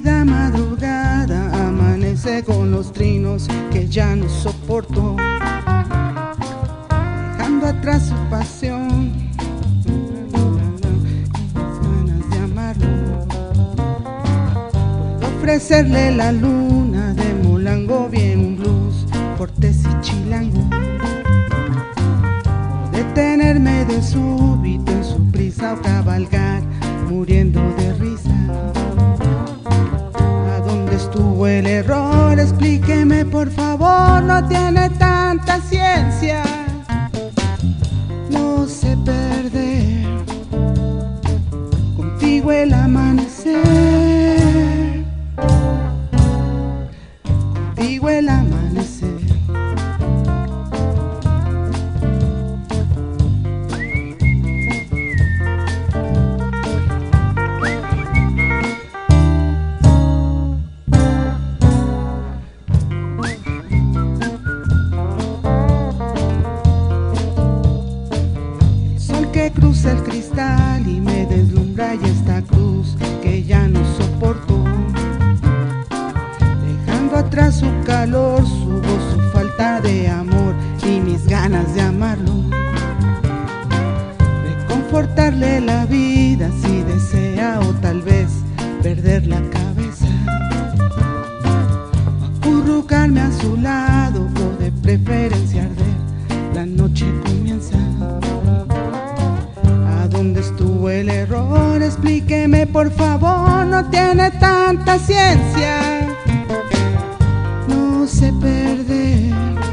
Pálida madrugada amanece con los trinos que ya no soportó, dejando atrás su pasión y las ganas de amarlo. Puedo ofrecerle la luna de Molango, bien un blues, cortés y chilango. O detenerme de súbito en su prisa o cabalgar muriendo de risa. Estuvo el error, explíqueme por favor, no tiene tanta ciencia. No sé perder contigo el amanecer, contigo el amanecer. Que cruza el cristal y me deslumbra, y esta cruz que ya no soporto, dejando atrás su calor, su voz, su falta de amor y mis ganas de amarlo. Reconfortarle la vida si desea, o tal vez perder la cabeza, acurrucarme a su lado, o de preferencia arder, la noche comienza. ¿Dónde estuvo el error? Explíqueme por favor, no tiene tanta ciencia. No sé perder